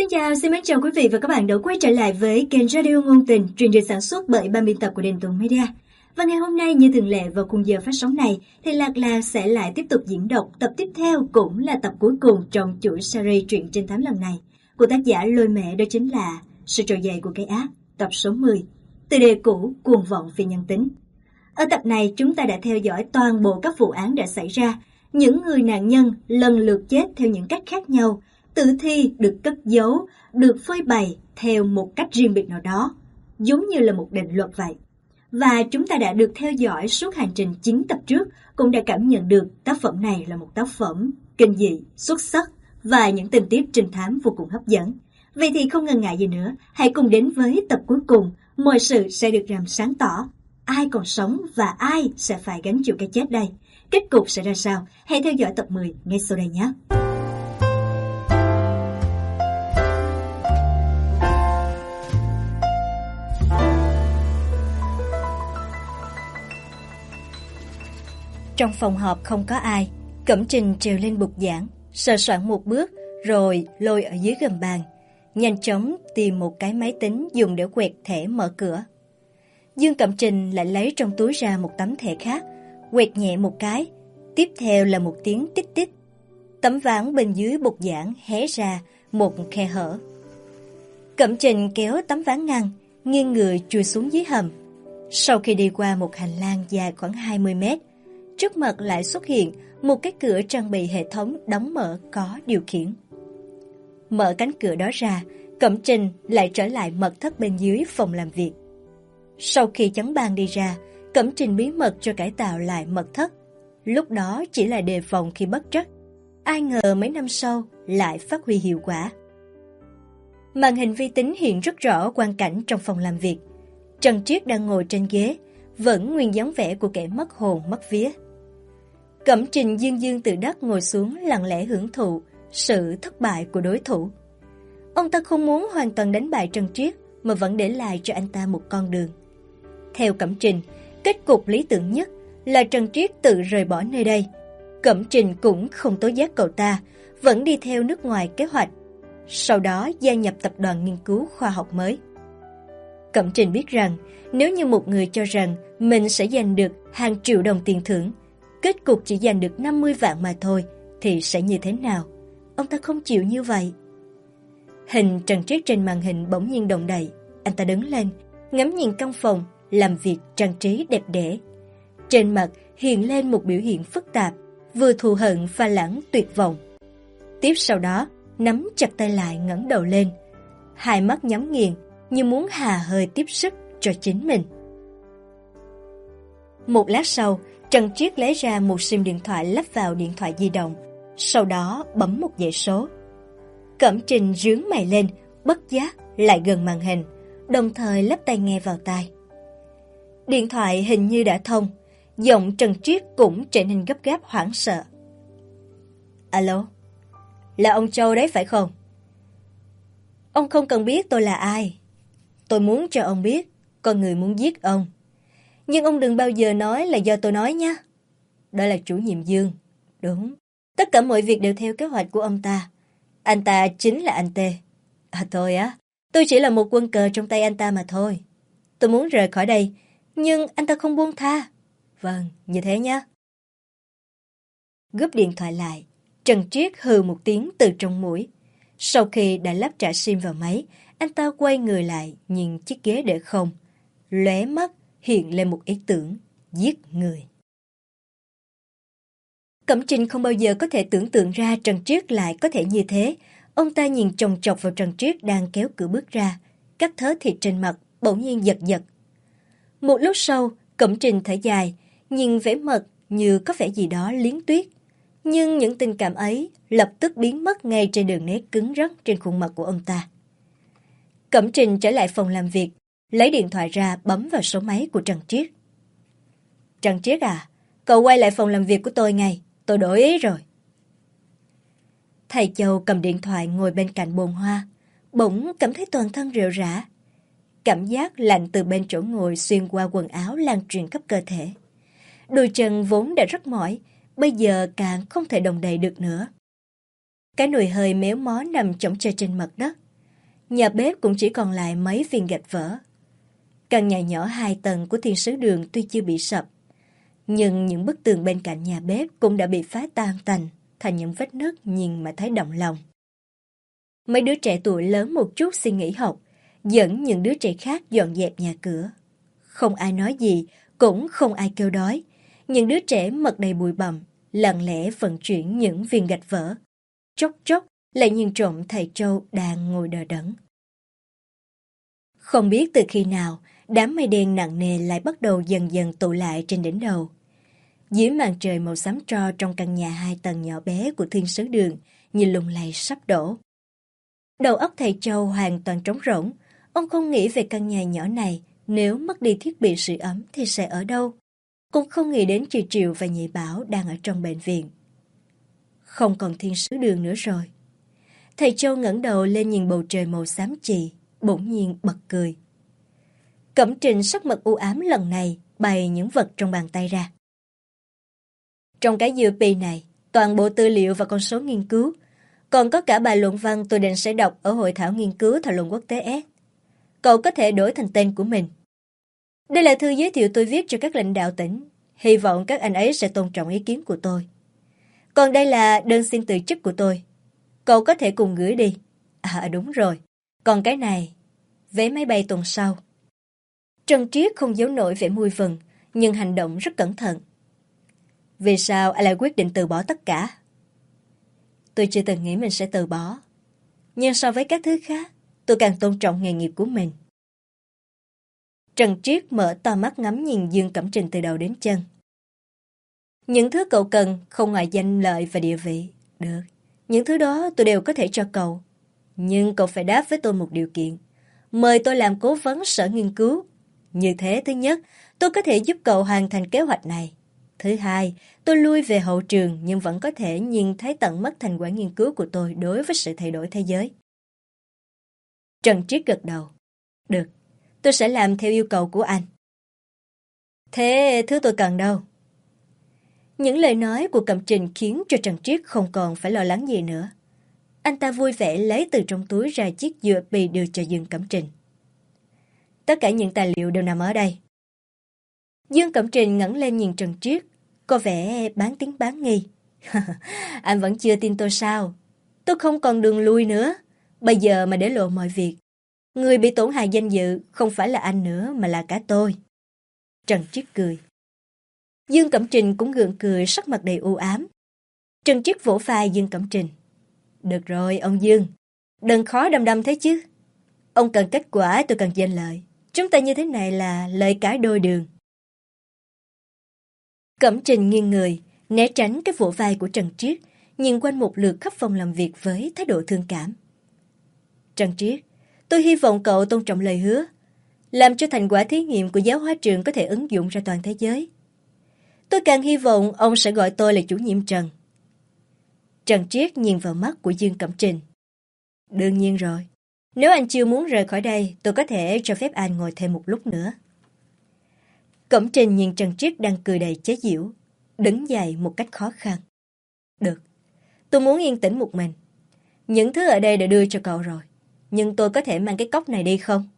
Xin mến chào quý vị và các bạn đã quay trở lại với kênh Radio Ngôn Tình, truyền được sản xuất bởi ban biên tập của Đền Tùng Media. Và ngày hôm nay như thường lệ vào khung giờ phát sóng này thì Lạc Lạc sẽ lại tiếp tục diễn đọc tập tiếp theo, cũng là tập cuối cùng trong chuỗi series truyện trinh thám lần này của tác giả Lôi Mẹ, đó chính là Sự trỗi dậy của cái ác, tập số 10, từ đề cũ Cuồng vọng vì nhân tính. Ở tập này chúng ta đã theo dõi toàn bộ các vụ án đã xảy ra, những người nạn nhân lần lượt chết theo những cách khác nhau. Tử thi được cất giấu, được phơi bày theo một cách riêng biệt nào đó, giống như là một định luật vậy. Và chúng ta đã được theo dõi suốt hành trình 9 tập trước, cũng đã cảm nhận được tác phẩm này là một tác phẩm kinh dị, xuất sắc và những tình tiết trinh thám vô cùng hấp dẫn. Vậy thì không ngần ngại gì nữa, hãy cùng đến với tập cuối cùng, mọi sự sẽ được làm sáng tỏ. Ai còn sống và ai sẽ phải gánh chịu cái chết đây? Kết cục sẽ ra sao? Hãy theo dõi tập 10 ngay sau đây nhé! Trong phòng họp không có ai, Cẩm Trình trèo lên bục giảng, sờ soạng một bước rồi lôi ở dưới gầm bàn, nhanh chóng tìm một cái máy tính dùng để quẹt thẻ mở cửa. Dương Cẩm Trình lại lấy trong túi ra một tấm thẻ khác, quẹt nhẹ một cái, tiếp theo là một tiếng tít tít. Tấm ván bên dưới bục giảng hé ra một khe hở. Cẩm Trình kéo tấm ván ngăn, nghiêng người chui xuống dưới hầm. Sau khi đi qua một hành lang dài khoảng 20 mét, trước mặt lại xuất hiện một cái cửa trang bị hệ thống đóng mở có điều khiển. Mở cánh cửa đó ra, Cẩm Trình lại trở lại mật thất bên dưới phòng làm việc. Sau khi chắn bàn đi ra, Cẩm Trình bí mật cho cải tạo lại mật thất. Lúc đó chỉ là đề phòng khi bất trắc, ai ngờ mấy năm sau lại phát huy hiệu quả. Màn hình vi tính hiện rất rõ quang cảnh trong phòng làm việc. Trần Triết đang ngồi trên ghế, vẫn nguyên dáng vẻ của kẻ mất hồn mất vía. Cẩm Trình dương dương tự đắc ngồi xuống, lặng lẽ hưởng thụ sự thất bại của đối thủ. Ông ta không muốn hoàn toàn đánh bại Trần Triết, mà vẫn để lại cho anh ta một con đường. Theo Cẩm Trình, kết cục lý tưởng nhất là Trần Triết tự rời bỏ nơi đây. Cẩm Trình cũng không tố giác cậu ta, vẫn đi theo nước ngoài kế hoạch, sau đó gia nhập tập đoàn nghiên cứu khoa học mới. Cẩm Trình biết rằng nếu như một người cho rằng mình sẽ giành được hàng triệu đồng tiền thưởng, kết cục chỉ giành được 50 vạn mà thôi, thì sẽ như thế nào? Ông ta không chịu như vậy. Hình Trần Triết trên màn hình bỗng nhiên động đậy. Anh ta đứng lên, ngắm nhìn căn phòng làm việc trang trí đẹp đẽ. Trên mặt hiện lên một biểu hiện phức tạp, vừa thù hận pha lẫn tuyệt vọng. Tiếp sau đó, nắm chặt tay lại, ngẩng đầu lên, hai mắt nhắm nghiền như muốn hà hơi tiếp sức cho chính mình. Một lát sau, Trần Triết lấy ra một sim điện thoại lắp vào điện thoại di động, sau đó bấm một dãy số. Cẩm Trình rướn mày lên, bất giác lại gần màn hình, đồng thời lắp tai nghe vào tai. Điện thoại hình như đã thông, giọng Trần Triết cũng trở nên gấp gáp hoảng sợ. Alo, là ông Châu đấy phải không? Ông không cần biết tôi là ai. Tôi muốn cho ông biết con người muốn giết ông. Nhưng ông đừng bao giờ nói là do tôi nói nhé. Đó là chủ nhiệm Dương. Đúng, tất cả mọi việc đều theo kế hoạch của ông ta. Anh ta chính là anh Tê. Thôi á, tôi chỉ là một quân cờ trong tay anh ta mà thôi. Tôi muốn rời khỏi đây, nhưng anh ta không buông tha. Vâng, như thế nhé. Gúp điện thoại lại, Trần Triết hừ một tiếng từ trong mũi. Sau khi đã lắp trả sim vào máy, anh ta quay người lại nhìn chiếc ghế để không. Lóe mắt hiện lên một ý tưởng: giết người. Cẩm Trình không bao giờ có thể tưởng tượng ra Trần Triết lại có thể như thế. Ông ta nhìn chòng chọc vào Trần Triết đang kéo cửa bước ra, các thớ thịt trên mặt bỗng nhiên giật giật. Một lúc sau, Cẩm Trình thở dài, nhìn vẻ mặt như có vẻ gì đó liến tuyết. Nhưng những tình cảm ấy lập tức biến mất ngay trên đường nét cứng rắn trên khuôn mặt của ông ta. Cẩm Trình trở lại phòng làm việc, lấy điện thoại ra bấm vào số máy của Trần Triết. Trần Triết à, cậu quay lại phòng làm việc của tôi ngay, tôi đổi ý rồi. Thầy Châu cầm điện thoại ngồi bên cạnh bồn hoa, bỗng cảm thấy toàn thân rệu rã. Cảm giác lạnh từ bên chỗ ngồi xuyên qua quần áo lan truyền khắp cơ thể. Đôi chân vốn đã rất mỏi, bây giờ càng không thể động đậy được nữa. Cái nồi hơi méo mó nằm chõng chơ trên mặt đất. Nhà bếp cũng chỉ còn lại mấy viên gạch vỡ. Căn nhà nhỏ 2 tầng của Thiên Sứ Đường tuy chưa bị sập, nhưng những bức tường bên cạnh nhà bếp cũng đã bị phá tan tành thành những vết nứt nhìn mà thấy động lòng. Mấy đứa trẻ tuổi lớn một chút xin nghỉ học, dẫn những đứa trẻ khác dọn dẹp nhà cửa. Không ai nói gì, cũng không ai kêu đói. Những đứa trẻ mặt đầy bụi bặm, lặng lẽ vận chuyển những viên gạch vỡ. Chốc chốc lại nhìn trộm thầy Châu đang ngồi đờ đẫn. Không biết từ khi nào, đám mây đen nặng nề lại bắt đầu dần dần tụ lại trên đỉnh đầu. Dưới màn trời màu xám tro trong căn nhà 2 tầng nhỏ bé của Thiên Sứ Đường như lung lay sắp đổ. Đầu óc thầy Châu hoàn toàn trống rỗng. Ông không nghĩ về căn nhà nhỏ này, nếu mất đi thiết bị sưởi ấm thì sẽ ở đâu. Cũng không nghĩ đến chị Triệu và nhị Bảo đang ở trong bệnh viện. Không còn Thiên Sứ Đường nữa rồi. Thầy Châu ngẩng đầu lên nhìn bầu trời màu xám chì, bỗng nhiên bật cười. Cẩm Trình sắc mặt u ám lần này bày những vật trong bàn tay ra. Trong cái UP này, toàn bộ tư liệu và con số nghiên cứu, còn có cả bài luận văn tôi định sẽ đọc ở hội thảo nghiên cứu thảo luận quốc tế S. Cậu có thể đổi thành tên của mình. Đây là thư giới thiệu tôi viết cho các lãnh đạo tỉnh. Hy vọng các anh ấy sẽ tôn trọng ý kiến của tôi. Còn đây là đơn xin từ chức của tôi. Cậu có thể cùng gửi đi. À đúng rồi. Còn cái này, vé máy bay tuần sau. Trần Triết không giấu nổi vẻ vui mừng, nhưng hành động rất cẩn thận. Vì sao anh lại quyết định từ bỏ tất cả? Tôi chưa từng nghĩ mình sẽ từ bỏ. Nhưng so với các thứ khác, tôi càng tôn trọng nghề nghiệp của mình. Trần Triết mở to mắt ngắm nhìn Dương Cẩm Trình từ đầu đến chân. Những thứ cậu cần không ngoài danh lợi và địa vị. Được, những thứ đó tôi đều có thể cho cậu. Nhưng cậu phải đáp với tôi một điều kiện. Mời tôi làm cố vấn sở nghiên cứu. Như thế, thứ nhất, tôi có thể giúp cậu hoàn thành kế hoạch này. Thứ hai, tôi lui về hậu trường nhưng vẫn có thể nhìn thấy tận mắt thành quả nghiên cứu của tôi đối với sự thay đổi thế giới. Trần Triết gật đầu. Được, tôi sẽ làm theo yêu cầu của anh. Thế thứ tôi cần đâu? Những lời nói của Cẩm Trình khiến cho Trần Triết không còn phải lo lắng gì nữa. Anh ta vui vẻ lấy từ trong túi ra chiếc USB đưa cho Dương Cẩm Trình. Tất cả những tài liệu đều nằm ở đây. Dương Cẩm Trình ngẩng lên nhìn Trần Triết, có vẻ bán tín bán nghi. Anh vẫn chưa tin tôi sao? Tôi không còn đường lui nữa. Bây giờ mà để lộ mọi việc, người bị tổn hại danh dự không phải là anh nữa mà là cả tôi. Trần Triết cười. Dương Cẩm Trình cũng gượng cười, sắc mặt đầy u ám. Trần Triết vỗ vai Dương Cẩm Trình. Được rồi, ông Dương. Đừng khó đăm đăm thế chứ. Ông cần kết quả, tôi cần danh lợi. Chúng ta như thế này là lợi cãi đôi đường. Cẩm Trình nghiêng người, né tránh cái vỗ vai của Trần Triết, nhìn quanh một lượt khắp phòng làm việc với thái độ thương cảm. Trần Triết, tôi hy vọng cậu tôn trọng lời hứa, làm cho thành quả thí nghiệm của giáo hóa trường có thể ứng dụng ra toàn thế giới. Tôi càng hy vọng ông sẽ gọi tôi là chủ nhiệm Trần. Trần Triết nhìn vào mắt của Dương Cẩm Trình. Đương nhiên rồi. Nếu anh chưa muốn rời khỏi đây, tôi có thể cho phép anh ngồi thêm một lúc nữa. Cẩm Trình nhìn Trần Triết đang cười đầy chế giễu, đứng dậy một cách khó khăn. Được, tôi muốn yên tĩnh một mình. Những thứ ở đây đã đưa cho cậu rồi, nhưng tôi có thể mang cái cốc này đi không?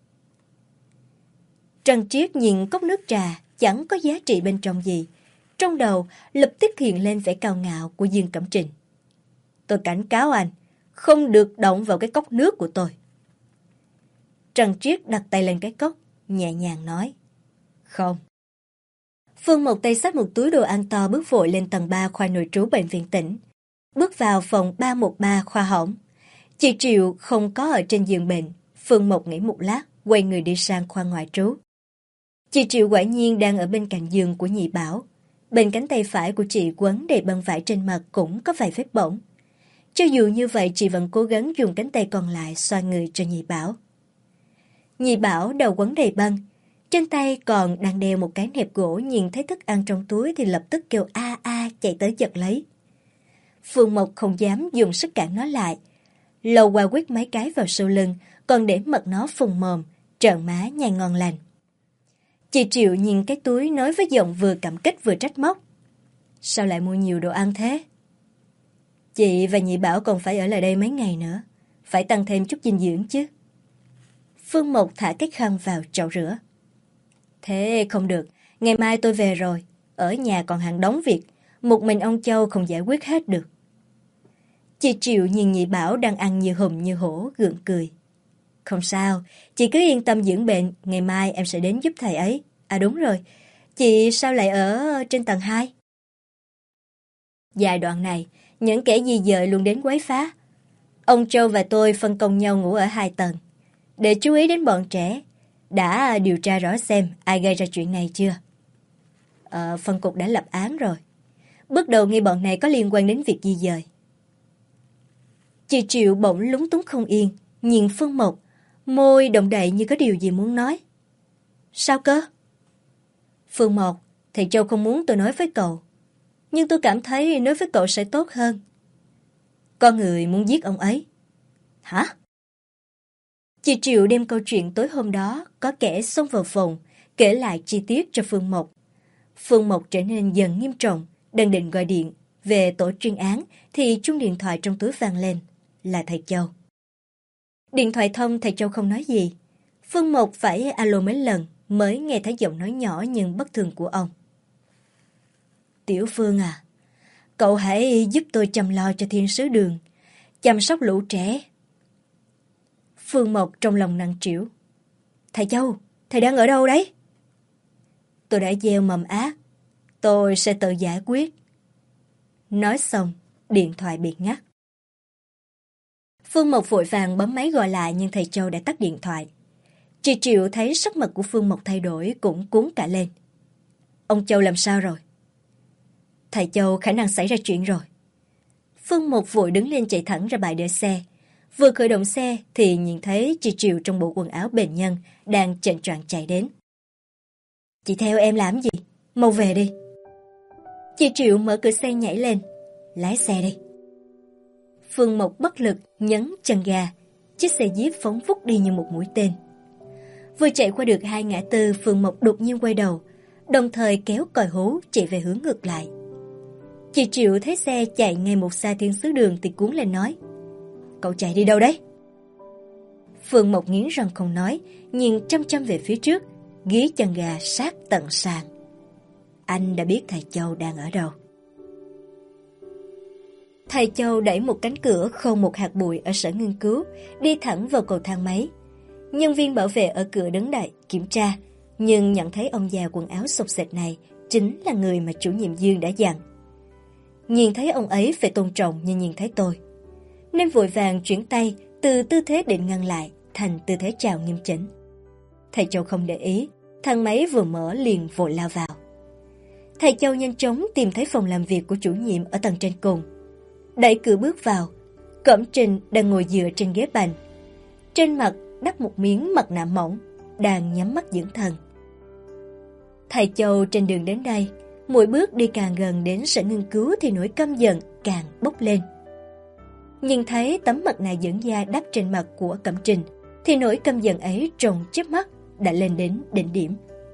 Trần Triết nhìn cốc nước trà chẳng có giá trị bên trong gì. Trong đầu lập tức hiện lên vẻ cao ngạo của Dương Cẩm Trình. Tôi cảnh cáo anh, không được động vào cái cốc nước của tôi. Trần Triết đặt tay lên cái cốc, nhẹ nhàng nói. Không. Phương một tay xách một túi đồ ăn to bước vội lên tầng 3 khoa nội trú bệnh viện tỉnh. Bước vào phòng 313 khoa hỏng. Chị Triệu không có ở trên giường bệnh. Phương Mộc nghĩ một lát, quay người đi sang khoa ngoại trú. Chị Triệu quả nhiên đang ở bên cạnh giường của nhị Bảo. Bên cánh tay phải của chị quấn đầy băng vải trên mặt cũng có vài vết bỏng. Cho dù như vậy, chị vẫn cố gắng dùng cánh tay còn lại xoa người cho nhị Bảo. Nhị Bảo đầu quấn đầy băng. Trên tay còn đang đeo một cái nẹp gỗ, nhìn thấy thức ăn trong túi thì lập tức kêu a a chạy tới giật lấy. Phương Mộc không dám dùng sức cản nó lại. Lầu qua quýt mấy cái vào sau lưng, còn để mật nó phùng mồm, trợn má nhai ngon lành. Chị Triệu nhìn cái túi nói với giọng vừa cảm kích vừa trách móc. Sao lại mua nhiều đồ ăn thế? Chị và nhị Bảo còn phải ở lại đây mấy ngày nữa, phải tăng thêm chút dinh dưỡng chứ. Phương Mộc thả cái khăn vào chậu rửa. Thế không được, ngày mai tôi về rồi, ở nhà còn hàng đống việc, một mình ông Châu không giải quyết hết được. Chị Triệu nhìn nhị Bảo đang ăn như hùm như hổ, gượng cười. Không sao, chị cứ yên tâm dưỡng bệnh, ngày mai em sẽ đến giúp thầy ấy. À đúng rồi, chị sao lại ở trên tầng 2? Giai đoạn này, những kẻ di dời luôn đến quấy phá. Ông Châu và tôi phân công nhau ngủ ở 2 tầng. Để chú ý đến bọn trẻ, đã điều tra rõ xem ai gây ra chuyện này chưa? Phân cục đã lập án rồi. Bước đầu nghi bọn này có liên quan đến việc di dời. Chị Triệu bỗng lúng túng không yên, nhìn Phương Mộc, môi động đậy như có điều gì muốn nói. Sao cơ? Phương Mộc, thầy Châu không muốn tôi nói với cậu. Nhưng tôi cảm thấy nói với cậu sẽ tốt hơn. Con người muốn giết ông ấy. Hả? Chị Triệu đem câu chuyện tối hôm đó có kẻ xông vào phòng, kể lại chi tiết cho Phương Mộc. Phương Mộc trở nên dần nghiêm trọng, đang định gọi điện về tổ chuyên án thì chuông điện thoại trong túi vang lên, là thầy Châu. Điện thoại thông thầy Châu không nói gì. Phương Mộc phải alo mấy lần mới nghe thấy giọng nói nhỏ nhưng bất thường của ông. Tiểu Phương à, cậu hãy giúp tôi chăm lo cho thiên sứ Đường, chăm sóc lũ trẻ. Phương Mộc trong lòng nặng trĩu. Thầy Châu, thầy đang ở đâu đấy? Tôi đã gieo mầm ác, tôi sẽ tự giải quyết. Nói xong, điện thoại bị ngắt. Phương Mộc vội vàng bấm máy gọi lại nhưng thầy Châu đã tắt điện thoại. Chị Triệu thấy sắc mặt của Phương Mộc thay đổi cũng cuốn cả lên. Ông Châu làm sao rồi? Thầy Châu khả năng xảy ra chuyện rồi. Phương Mộc vội đứng lên chạy thẳng ra bãi để xe. Vừa khởi động xe thì nhìn thấy chị Triệu trong bộ quần áo bệnh nhân đang chệnh choạng chạy đến. Chị theo em làm gì? Mau về đi. Chị Triệu mở cửa xe nhảy lên. Lái xe đi. Phương Mộc bất lực nhấn chân ga. Chiếc xe Jeep phóng vút đi như một mũi tên. Vừa chạy qua được 2 ngã tư, Phương Mộc đột nhiên quay đầu, đồng thời kéo còi hú chạy về hướng ngược lại. Chị Triệu thấy xe chạy ngay một xa thiên sứ Đường thì cuốn lên nói. Cậu chạy đi đâu đấy? Phương Mộc nghiến răng không nói, nhìn chăm chăm về phía trước, gí chân ga sát tận sàn. Anh đã biết thầy Châu đang ở đâu. Thầy Châu đẩy một cánh cửa không một hạt bụi ở sở nghiên cứu, đi thẳng vào cầu thang máy. Nhân viên bảo vệ ở cửa đứng đợi kiểm tra, nhưng nhận thấy ông già quần áo xộc xệch này chính là người mà chủ nhiệm Dương đã dặn. Nhìn thấy ông ấy phải tôn trọng như nhìn thấy tôi, nên vội vàng chuyển tay từ tư thế định ngăn lại thành tư thế chào nghiêm chỉnh. Thầy Châu không để ý, thang máy vừa mở liền vội lao vào. Thầy Châu nhanh chóng tìm thấy phòng làm việc của chủ nhiệm ở tầng trên cùng. Đẩy cửa bước vào, Cẩm Trình đang ngồi dựa trên ghế bành. Trên mặt đắp một miếng mặt nạ mỏng, đang nhắm mắt dưỡng thần. Thầy Châu trên đường đến đây, mỗi bước đi càng gần đến sở nghiên cứu thì nỗi căm giận càng bốc lên. Nhìn thấy tấm mặt nạ dưỡng da đắp trên mặt của Cẩm Trình, thì nỗi căm giận ấy trong chớp mắt đã lên đến đỉnh điểm.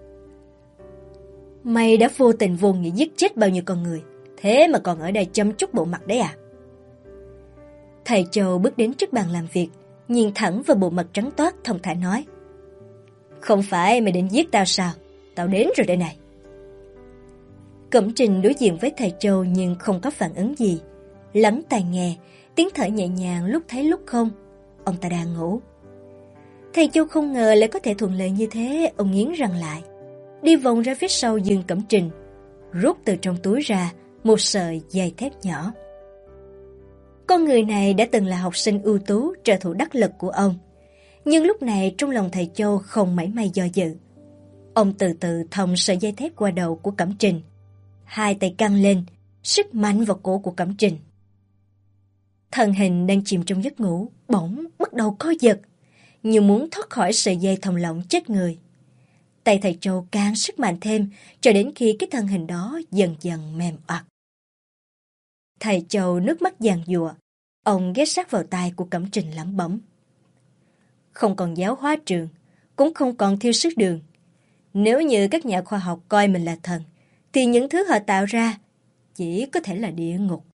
Mày đã vô tình vô nghĩa giết chết bao nhiêu con người, thế mà còn ở đây chăm chút bộ mặt đấy à? Thầy Châu bước đến trước bàn làm việc, nhìn thẳng vào bộ mặt trắng toát thông thả nói. Không phải mày định giết tao sao? Tao đến rồi đây này. Cẩm Trình đối diện với thầy Châu nhưng không có phản ứng gì. Lắng tai nghe, tiếng thở nhẹ nhàng lúc thấy lúc không. Ông ta đang ngủ. Thầy Châu không ngờ lại có thể thuận lợi như thế, ông nghiến răng lại. Đi vòng ra phía sau Dương Cẩm Trình, rút từ trong túi ra một sợi dây thép nhỏ. Con người này đã từng là học sinh ưu tú, trợ thủ đắc lực của ông. Nhưng lúc này trong lòng thầy Châu không mảy may do dự. Ông từ từ thòng sợi dây thép qua đầu của Cẩm Trình. Hai tay căng lên, sức mạnh vào cổ của Cẩm Trình. Thân hình đang chìm trong giấc ngủ, bỗng bắt đầu co giật, như muốn thoát khỏi sợi dây thòng lọng chết người. Tay thầy Châu càng sức mạnh thêm, cho đến khi cái thân hình đó dần dần mềm oặt. Thầy Châu nước mắt giàn giụa, ông ghé sát vào tai của Cẩm Trình lẩm bẩm. Không còn giáo hóa trường, cũng không còn thiêu sức đường. Nếu như các nhà khoa học coi mình là thần, thì những thứ họ tạo ra chỉ có thể là địa ngục.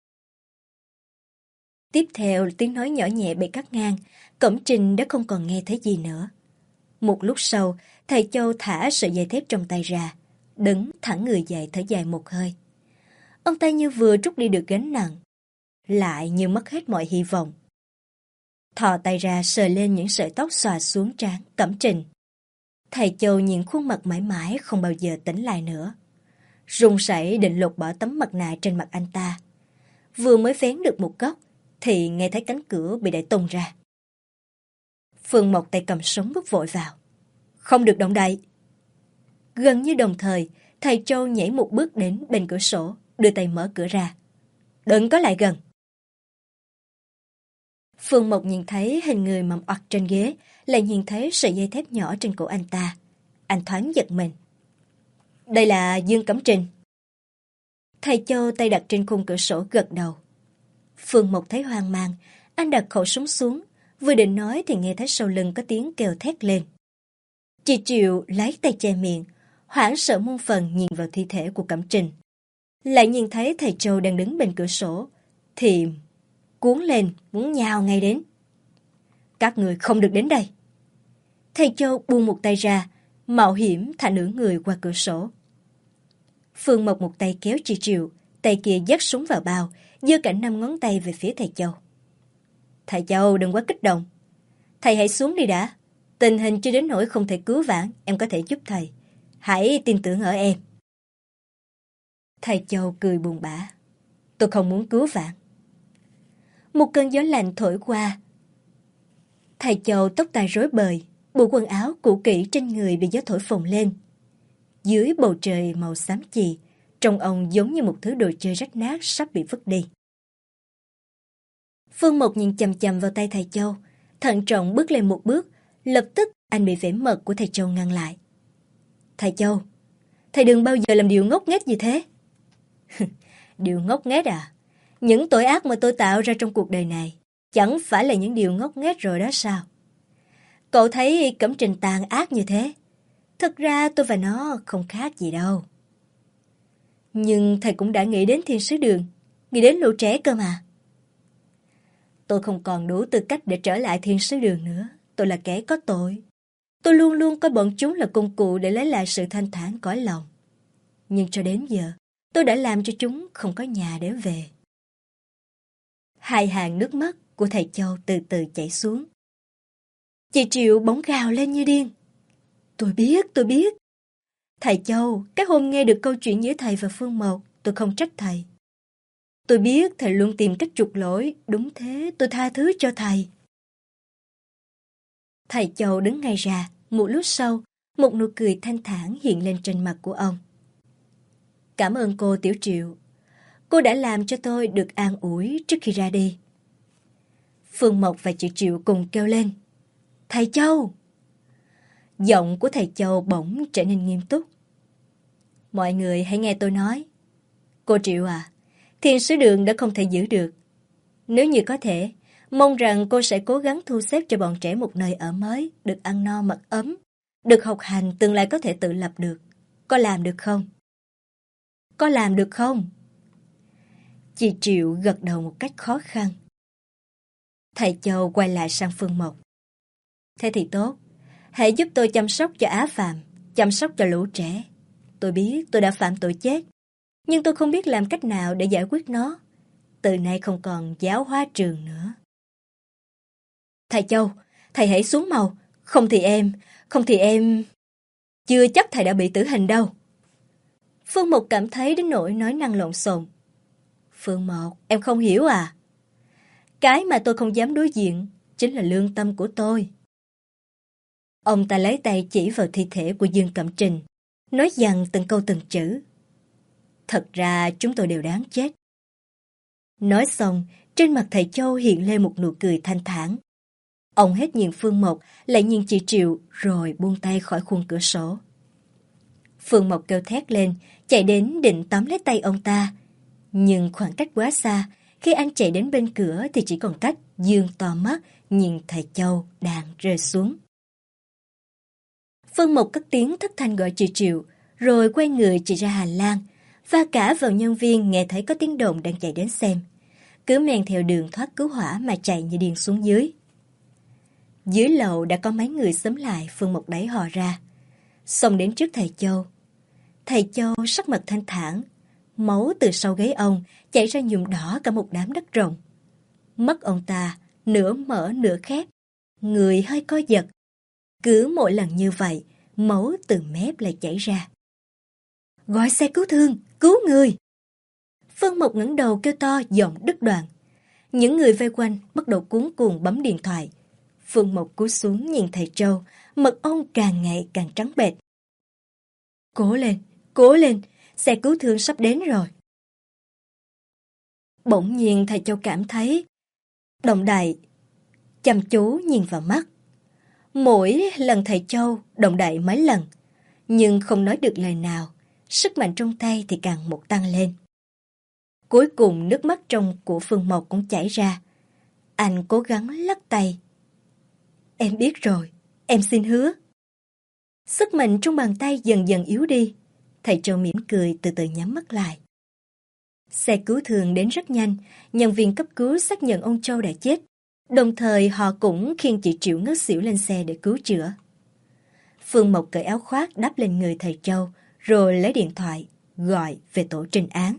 Tiếp theo tiếng nói nhỏ nhẹ bị cắt ngang, Cẩm Trình đã không còn nghe thấy gì nữa. Một lúc sau, thầy Châu thả sợi dây thép trong tay ra, đứng thẳng người dậy thở dài một hơi. Ông ta như vừa trút đi được gánh nặng, lại như mất hết mọi hy vọng. Thò tay ra sờ lên những sợi tóc xòa xuống trán Cẩm Trình. Thầy Châu nhìn khuôn mặt mãi mãi không bao giờ tỉnh lại nữa. Run rẩy định lột bỏ tấm mặt nạ trên mặt anh ta. Vừa mới vén được một góc, thì nghe thấy cánh cửa bị đẩy tung ra. Phương Mộc tay cầm súng bước vội vào. Không được động đậy. Gần như đồng thời, thầy Châu nhảy một bước đến bên cửa sổ, đưa tay mở cửa ra. Đừng có lại gần. Phương Mộc nhìn thấy hình người mầm oặt trên ghế, lại nhìn thấy sợi dây thép nhỏ trên cổ anh ta. Anh thoáng giật mình. Đây là Dương Cẩm Trình. Thầy Châu tay đặt trên khung cửa sổ gật đầu. Phương Mộc thấy hoang mang, anh đặt khẩu súng xuống, vừa định nói thì nghe thấy sau lưng có tiếng kêu thét lên. Chị Triệu lấy tay che miệng, hoảng sợ muôn phần nhìn vào thi thể của Cẩm Trình. Lại nhìn thấy thầy Châu đang đứng bên cửa sổ, thì cuốn lên muốn nhào ngay đến. Các người không được đến đây. Thầy Châu buông một tay ra, mạo hiểm thả nửa người qua cửa sổ. Phương Mộc một tay kéo chị Triệu, tay kia dắt súng vào bao, giơ cả 5 ngón tay về phía thầy Châu. Thầy Châu đừng quá kích động. Thầy hãy xuống đi đã. Tình hình chưa đến nỗi không thể cứu vãn, em có thể giúp thầy. Hãy tin tưởng ở em. Thầy Châu cười buồn bã. Tôi không muốn cứu vãn. Một cơn gió lạnh thổi qua. Thầy Châu tóc tai rối bời, bộ quần áo cũ kỹ trên người bị gió thổi phồng lên. Dưới bầu trời màu xám chì, trông ông giống như một thứ đồ chơi rách nát sắp bị vứt đi. Phương Mộc nhìn chằm chằm vào tay thầy Châu, thận trọng bước lên một bước, lập tức anh bị vẻ mật của thầy Châu ngăn lại. Thầy Châu, thầy đừng bao giờ làm điều ngốc nghếch như thế. Điều ngốc nghếch à? Những tội ác mà tôi tạo ra trong cuộc đời này chẳng phải là những điều ngốc nghếch rồi đó sao? Cậu thấy Cẩm Trình tàn ác như thế. Thực ra tôi và nó không khác gì đâu. Nhưng thầy cũng đã nghĩ đến Thiên Sứ Đường, nghĩ đến lũ trẻ cơ mà. Tôi không còn đủ tư cách để trở lại Thiên Sứ Đường nữa. Tôi là kẻ có tội. Tôi luôn luôn coi bọn chúng là công cụ để lấy lại sự thanh thản cõi lòng. Nhưng cho đến giờ, tôi đã làm cho chúng không có nhà để về. Hai hàng nước mắt của thầy Châu từ từ chảy xuống. Chị Triệu bỗng gào lên như điên. Tôi biết. Thầy Châu, cái hôm nghe được câu chuyện giữa thầy và Phương Mộc, tôi không trách thầy. Tôi biết thầy luôn tìm cách trục lỗi, đúng thế, tôi tha thứ cho thầy. Thầy Châu đứng ngay ra, một lúc sau, một nụ cười thanh thản hiện lên trên mặt của ông. Cảm ơn cô Tiểu Triệu. Cô đã làm cho tôi được an ủi trước khi ra đi. Phương Mộc và chị Triệu cùng kêu lên. Thầy Châu! Giọng của thầy Châu bỗng trở nên nghiêm túc. Mọi người hãy nghe tôi nói. Cô Triệu à, Thiên Sứ Đường đã không thể giữ được. Nếu như có thể, mong rằng cô sẽ cố gắng thu xếp cho bọn trẻ một nơi ở mới, được ăn no mặc ấm, được học hành tương lai có thể tự lập được. Có làm được không? Có làm được không? Chị Triệu gật đầu một cách khó khăn. Thầy Châu quay lại sang Phương Mộc. Thế thì tốt. Hãy giúp tôi chăm sóc cho Á Phạm, chăm sóc cho lũ trẻ. Tôi biết tôi đã phạm tội chết, nhưng tôi không biết làm cách nào để giải quyết nó. Từ nay không còn giáo hóa trường nữa. Thầy Châu, thầy hãy xuống mau. Không thì em... Chưa chắc thầy đã bị tử hình đâu. Phương Mộc cảm thấy đến nỗi nói năng lộn xộn. Phương Mộc, em không hiểu à? Cái mà tôi không dám đối diện chính là lương tâm của tôi. Ông ta lấy tay chỉ vào thi thể của Dương Cẩm Trình, nói dằn từng câu từng chữ. Thật ra chúng tôi đều đáng chết. Nói xong, trên mặt thầy Châu hiện lên một nụ cười thanh thản. Ông hết nhìn Phương Mộc, lại nhìn chị Triệu, rồi buông tay khỏi khuôn cửa sổ. Phương Mộc kêu thét lên, chạy đến định tóm lấy tay ông ta. Nhưng khoảng cách quá xa, khi anh chạy đến bên cửa thì chỉ còn cách dương to mắt nhìn thầy Châu đang rơi xuống. Phương Mộc cất tiếng thất thanh gọi chị Triệu, rồi quay người chạy ra hành lang, va cả vào nhân viên nghe thấy có tiếng động đang chạy đến xem. Cứ men theo đường thoát cứu hỏa mà chạy như điên xuống dưới. Dưới lầu đã có mấy người xúm lại. Phương Mộc đẩy họ ra, xông đến trước thầy Châu. Thầy Châu sắc mặt thanh thản, máu từ sau gáy ông chảy ra nhuộm đỏ cả một đám đất rộng. Mắt ông ta nửa mở nửa khép, người hơi co giật. Cứ mỗi lần như vậy, máu từ mép lại chảy ra. Gọi xe cứu thương, cứu người! Phương Mộc ngẩng đầu kêu to, giọng đứt đoạn. Những người vây quanh bắt đầu cuống cuồng bấm điện thoại. Phương Mộc cúi xuống nhìn thầy Châu, mặt ông càng ngày càng trắng bệch. Cố lên, xe cứu thương sắp đến rồi. Bỗng nhiên thầy Châu cảm thấy động đậy, chăm chú nhìn vào mắt. Mỗi lần thầy Châu động đậy mấy lần, nhưng không nói được lời nào, sức mạnh trong tay thì càng một tăng lên. Cuối cùng nước mắt trong của Phương Mộc cũng chảy ra. Anh cố gắng lắc tay. Em biết rồi, em xin hứa. Sức mạnh trong bàn tay dần dần yếu đi. Thầy Châu mỉm cười từ từ nhắm mắt lại. Xe cứu thương đến rất nhanh, nhân viên cấp cứu xác nhận ông Châu đã chết. Đồng thời họ cũng khiêng chị Triệu ngất xỉu lên xe để cứu chữa. Phương Mộc cởi áo khoác đắp lên người thầy Châu, rồi lấy điện thoại, gọi về tổ trinh án.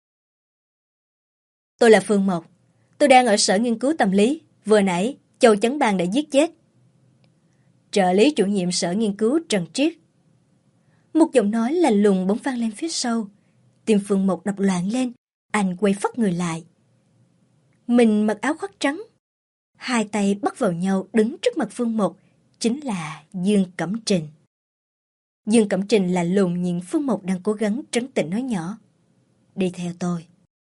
Tôi là Phương Mộc. Tôi đang ở sở nghiên cứu tâm lý. Vừa nãy, Châu Chấn Bang đã giết chết. Trợ lý chủ nhiệm sở nghiên cứu Trần Triết. Một giọng nói lạnh lùng bỗng vang lên phía sau. Tim Phương Mộc đập loạn lên. Anh quay phắt người lại. Mình mặc áo khoác trắng. Hai tay bắt vào nhau đứng trước mặt Phương Mộc. Chính là Dương Cẩm Trình. Dương Cẩm Trình lạnh lùng nhìn Phương Mộc đang cố gắng trấn tĩnh nói nhỏ. Đi theo tôi.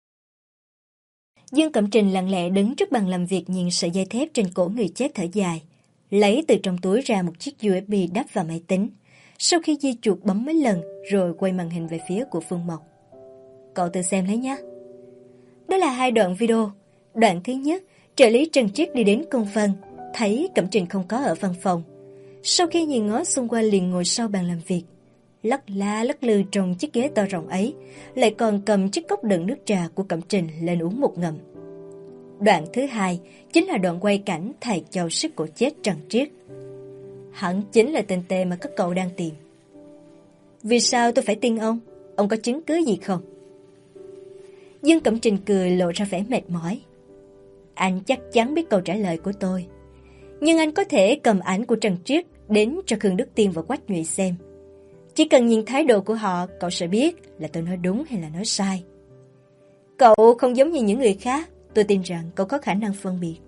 Dương Cẩm Trình lặng lẽ đứng trước bàn làm việc nhìn sợi dây thép trên cổ người chết thở dài. Lấy từ trong túi ra một chiếc USB đắp vào máy tính. Sau khi di chuột bấm mấy lần rồi quay màn hình về phía của Phương Mộc. Cậu tự xem lấy nhé. Đó là hai đoạn video. Đoạn thứ nhất, trợ lý Trần Triết đi đến công văn, thấy Cẩm Trình không có ở văn phòng. Sau khi nhìn ngó xung quanh liền ngồi sau bàn làm việc. Lắc la lắc lư trong chiếc ghế to rộng ấy, lại còn cầm chiếc cốc đựng nước trà của Cẩm Trình lên uống một ngụm. Đoạn thứ hai chính là đoạn quay cảnh thầy Châu sức cổ chết Trần Triết. Hẳn chính là tên tê mà các cậu đang tìm. Vì sao tôi phải tin ông? Ông có chứng cứ gì không? Dương Cẩm Trình cười lộ ra vẻ mệt mỏi. Anh chắc chắn biết câu trả lời của tôi. Nhưng anh có thể cầm ảnh của Trần Triết đến cho Khương Đức Tiên và Quách Nhụy xem. Chỉ cần nhìn thái độ của họ, cậu sẽ biết là tôi nói đúng hay là nói sai. Cậu không giống như những người khác. Tôi tin rằng cậu có khả năng phân biệt.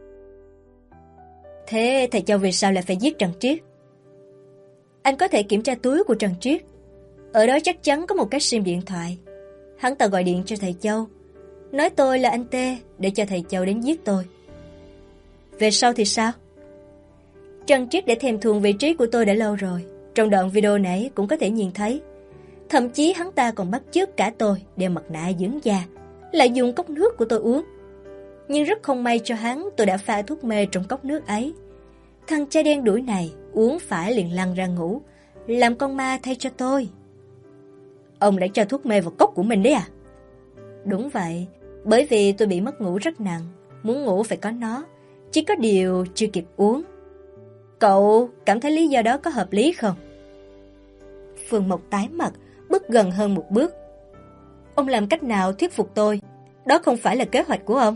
Thế thầy Châu vì sao lại phải giết Trần Triết? Anh có thể kiểm tra túi của Trần Triết. Ở đó chắc chắn có một cái sim điện thoại. Hắn ta gọi điện cho thầy Châu, nói tôi là anh Tê để cho thầy Châu đến giết tôi. Về sau thì sao? Trần Triết đã thèm thuồng vị trí của tôi đã lâu rồi. Trong đoạn video này cũng có thể nhìn thấy. Thậm chí hắn ta còn bắt chước cả tôi đeo mặt nạ dưỡng da, lại dùng cốc nước của tôi uống. Nhưng rất không may cho hắn, tôi đã pha thuốc mê trong cốc nước ấy. Thằng trai đen đuổi này uống phải liền lăn ra ngủ, làm con ma thay cho tôi. Ông đã cho thuốc mê vào cốc của mình đấy à? Đúng vậy, bởi vì tôi bị mất ngủ rất nặng, muốn ngủ phải có nó, chỉ có điều chưa kịp uống. Cậu cảm thấy lý do đó có hợp lý không? Phương Mộc tái mặt, bước gần hơn một bước. Ông làm cách nào thuyết phục tôi? Đó không phải là kế hoạch của ông.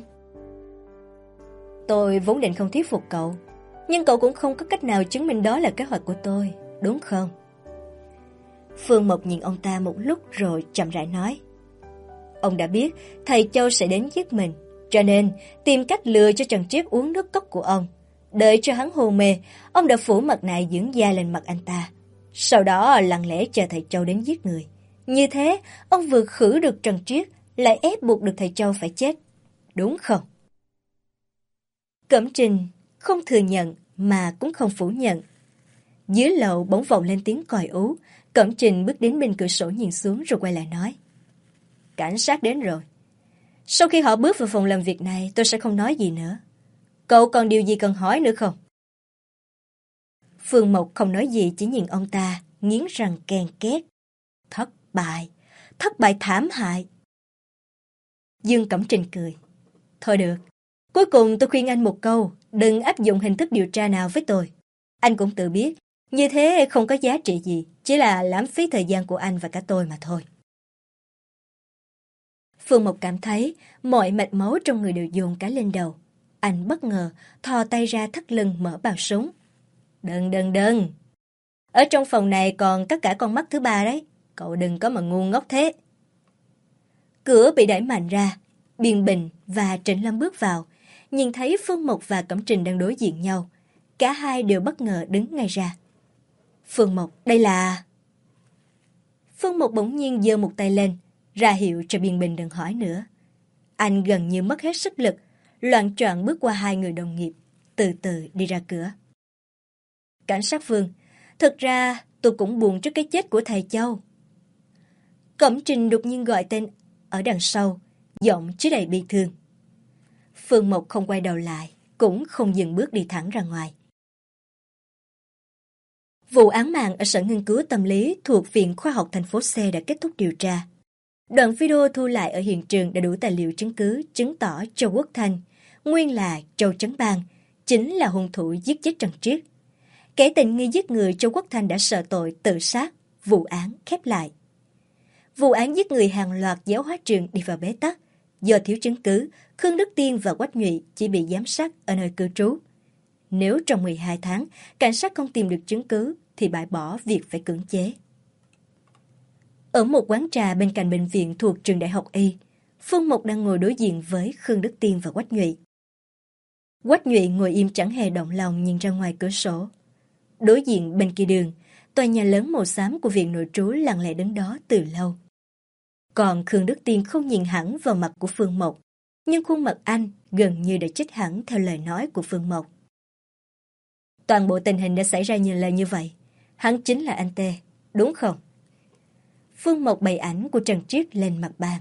Tôi vốn định không thuyết phục cậu, nhưng cậu cũng không có cách nào chứng minh đó là kế hoạch của tôi, đúng không? Phương Mộc nhìn ông ta một lúc rồi chậm rãi nói. Ông đã biết thầy Châu sẽ đến giết mình, cho nên tìm cách lừa cho Trần Triết uống nước cốc của ông. Đợi cho hắn hôn mê, ông đã phủ mặt nạ dưỡng da lên mặt anh ta. Sau đó lặng lẽ chờ thầy Châu đến giết người. Như thế, ông vừa khử được Trần Triết, lại ép buộc được thầy Châu phải chết. Đúng không? Cẩm Trình không thừa nhận mà cũng không phủ nhận. Dưới lầu bỗng vọng lên tiếng còi ú. Cẩm Trình bước đến bên cửa sổ nhìn xuống rồi quay lại nói. Cảnh sát đến rồi. Sau khi họ bước vào phòng làm việc này, tôi sẽ không nói gì nữa. Cậu còn điều gì cần hỏi nữa không? Phương Mộc không nói gì, chỉ nhìn ông ta, nghiến răng ken két. Thất bại thảm hại. Dương Cẩm Trình cười. Thôi được, Cuối cùng tôi khuyên anh một câu, đừng áp dụng hình thức điều tra nào với tôi. Anh cũng tự biết, như thế không có giá trị gì, chỉ là lãng phí thời gian của anh và cả tôi mà thôi. Phương Mộc cảm thấy mọi mạch máu trong người đều dồn cả lên đầu. Anh bất ngờ thò tay ra thắt lưng mở bao súng. Đừng. Ở trong phòng này còn có cả con mắt thứ ba đấy. Cậu đừng có mà ngu ngốc thế. Cửa bị đẩy mạnh ra. Biên Bình và Trịnh Lâm bước vào. Nhìn thấy Phương Mộc và Cẩm Trình đang đối diện nhau. Cả hai đều bất ngờ đứng ngay ra. Phương Mộc, đây là... Phương Mộc bỗng nhiên giơ một tay lên, ra hiệu cho Biên Bình đừng hỏi nữa. Anh gần như mất hết sức lực, loạng choạng bước qua hai người đồng nghiệp, từ từ đi ra cửa. Cảnh sát Phương, thực ra tôi cũng buồn trước cái chết của thầy Châu. Cẩm Trình đột nhiên gọi tên ở đằng sau, giọng chứa đầy bi thương. Phương Mộc không quay đầu lại, cũng không dừng bước đi thẳng ra ngoài. Vụ án mạng ở Sở Nghiên cứu Tâm lý thuộc Viện Khoa học thành phố C đã kết thúc điều tra. Đoạn video thu lại ở hiện trường đã đủ tài liệu chứng cứ chứng tỏ Châu Quốc Thanh, nguyên là Châu Trấn Bang, chính là hung thủ giết chết Trần Triết. Kẻ tình nghi giết người Châu Quốc Thanh đã sợ tội tự sát, vụ án khép lại. Vụ án giết người hàng loạt giáo hóa trường đi vào bế tắc. Do thiếu chứng cứ, Khương Đức Tiên và Quách Nhụy chỉ bị giám sát ở nơi cư trú. Nếu trong 12 tháng, cảnh sát không tìm được chứng cứ, thì bãi bỏ việc phải cưỡng chế. Ở một quán trà bên cạnh bệnh viện thuộc trường Đại học Y, Phương Mộc đang ngồi đối diện với Khương Đức Tiên và Quách Nhụy. Quách Nhụy ngồi im chẳng hề động lòng nhìn ra ngoài cửa sổ. Đối diện bên kia đường, tòa nhà lớn màu xám của viện nội trú lặng lẽ đứng đó từ lâu. Còn Khương Đức Tiên không nhìn hẳn vào mặt của Phương Mộc, nhưng khuôn mặt anh gần như đã chết hẳn theo lời nói của Phương Mộc. Toàn bộ tình hình đã xảy ra như vậy. Hắn chính là anh Tê, đúng không? Phương Mộc bày ảnh của Trần Triết lên mặt bàn.